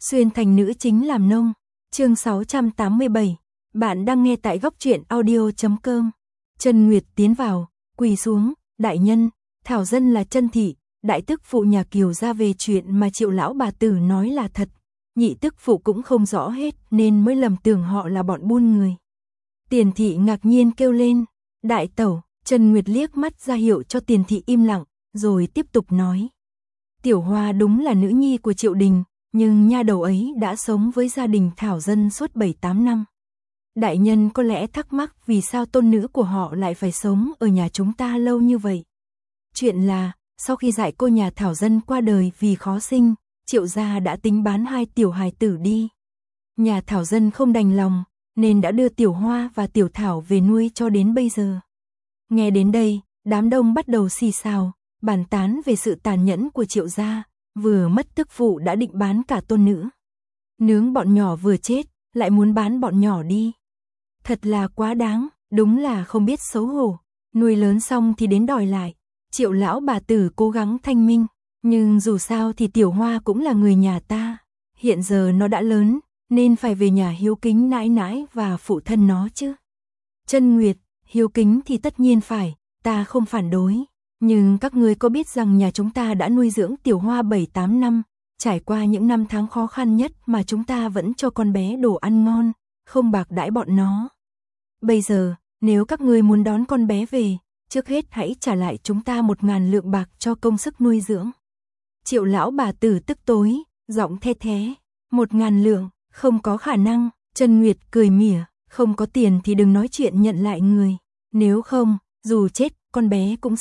Xuyên thành nữ chính làm nông. Chương 687. Bạn đang nghe tại góc truyện audio.com. Trần Nguyệt tiến vào, quỳ xuống, đại nhân, Thảo Dân là Trân Thị, đại tức phụ nhà Kiều gia về chuyện mà Triệu lão bà tử nói là thật. Nhị tức phụ cũng không rõ hết nên mới lầm tưởng họ là bọn buôn người. Tiền Thị ngạc nhiên kêu lên, đại tẩu. Trần Nguyệt liếc mắt ra hiệu cho Tiền Thị im lặng, rồi tiếp tục nói. Tiểu Hoa đúng là nữ nhi của Triệu Đình, nhưng nha đầu ấy đã sống với gia đình Thảo Dân suốt 7-8 năm. Đại nhân có lẽ thắc mắc vì sao tôn nữ của họ lại phải sống ở nhà chúng ta lâu như vậy. Chuyện là, sau khi dạy cô nhà Thảo Dân qua đời vì khó sinh, Triệu gia đã tính bán hai tiểu hài tử đi. Nhà Thảo Dân không đành lòng, nên đã đưa Tiểu Hoa và Tiểu Thảo về nuôi cho đến bây giờ. Nghe đến đây, đám đông bắt đầu xì xào, bàn tán về sự tàn nhẫn của Triệu gia, vừa mất tức phụ đã định bán cả tôn nữ. Nướng bọn nhỏ vừa chết, lại muốn bán bọn nhỏ đi. Thật là quá đáng, đúng là không biết xấu hổ, nuôi lớn xong thì đến đòi lại. Triệu lão bà tử cố gắng thanh minh, nhưng dù sao thì Tiểu Hoa cũng là người nhà ta. Hiện giờ nó đã lớn, nên phải về nhà hiếu kính nãi nãi và phụ thân nó chứ. Trân Nguyệt, hiếu kính thì tất nhiên phải, ta không phản đối. Nhưng các ngươi có biết rằng nhà chúng ta đã nuôi dưỡng Tiểu Hoa 7-8 năm, trải qua những năm tháng khó khăn nhất mà chúng ta vẫn cho con bé đồ ăn ngon, không bạc đãi bọn nó. Bây giờ, nếu các ngươi muốn đón con bé về, trước hết hãy trả lại chúng ta 1.000 lượng bạc cho công sức nuôi dưỡng. Triệu lão bà tử tức tối, giọng the thé, 1.000 lượng, không có khả năng. Trân Nguyệt cười mỉa, không có tiền thì đừng nói chuyện nhận lại người. Nếu không, dù chết, con bé cũng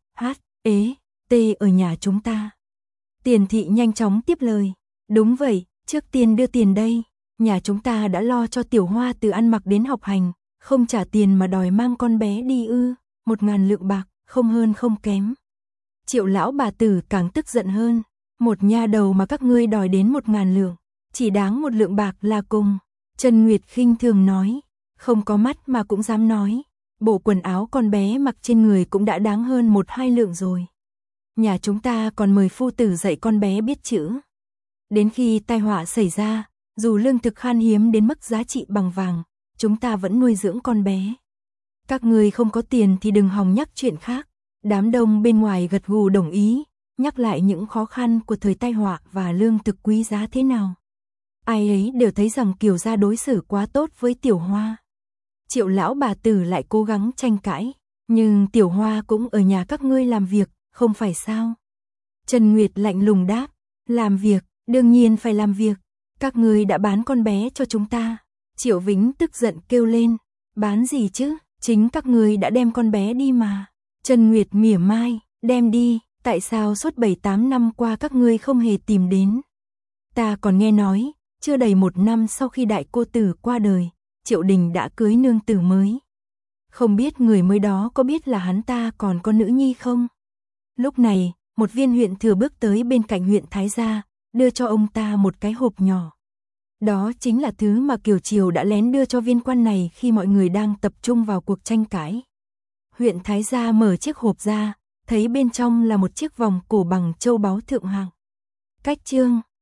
CHT ở nhà chúng ta. Tiền Thị nhanh chóng tiếp lời, đúng vậy, trước tiên đưa tiền đây. Nhà chúng ta đã lo cho Tiểu Hoa từ ăn mặc đến học hành, không trả tiền mà đòi mang con bé đi ư? 1.000 lượng bạc, không hơn không kém. Triệu lão bà tử càng tức giận hơn, một nha đầu mà các ngươi đòi đến 1.000 lượng, chỉ đáng 1 lượng bạc là cùng. Trần Nguyệt khinh thường nói, không có mắt mà cũng dám nói. Bộ quần áo con bé mặc trên người cũng đã đáng hơn 1-2 lượng rồi. Nhà chúng ta còn mời phu tử dạy con bé biết chữ. Đến khi tai họa xảy ra, dù lương thực khan hiếm đến mức giá trị bằng vàng, chúng ta vẫn nuôi dưỡng con bé. Các người không có tiền thì đừng hòng nhắc chuyện khác. Đám đông bên ngoài gật gù đồng ý, nhắc lại những khó khăn của thời tai họa và lương thực quý giá thế nào. Ai ấy đều thấy rằng Kiều gia đối xử quá tốt với Tiểu Hoa. Triệu lão bà tử lại cố gắng tranh cãi, nhưng Tiểu Hoa cũng ở nhà các ngươi làm việc, không phải sao? Trần Nguyệt lạnh lùng đáp, làm việc, đương nhiên phải làm việc. Các ngươi đã bán con bé cho chúng ta. Triệu Vĩnh tức giận kêu lên, bán gì chứ, chính các ngươi đã đem con bé đi mà. Trần Nguyệt mỉa mai, đem đi, tại sao suốt 7-8 năm qua các ngươi không hề tìm đến? Ta còn nghe nói, chưa đầy 1 năm sau khi đại cô tử qua đời, Triệu Đình đã cưới nương tử mới. Không biết người mới đó có biết là hắn ta còn có nữ nhi không? Lúc này, một viên huyện thừa bước tới bên cạnh huyện Thái gia, đưa cho ông ta một cái hộp nhỏ. Đó chính là thứ mà Kiều Triều đã lén đưa cho viên quan này khi mọi người đang tập trung vào cuộc tranh cãi. Huyện Thái gia mở chiếc hộp ra, thấy bên trong là một chiếc vòng cổ bằng châu báu thượng hạng. Cách chương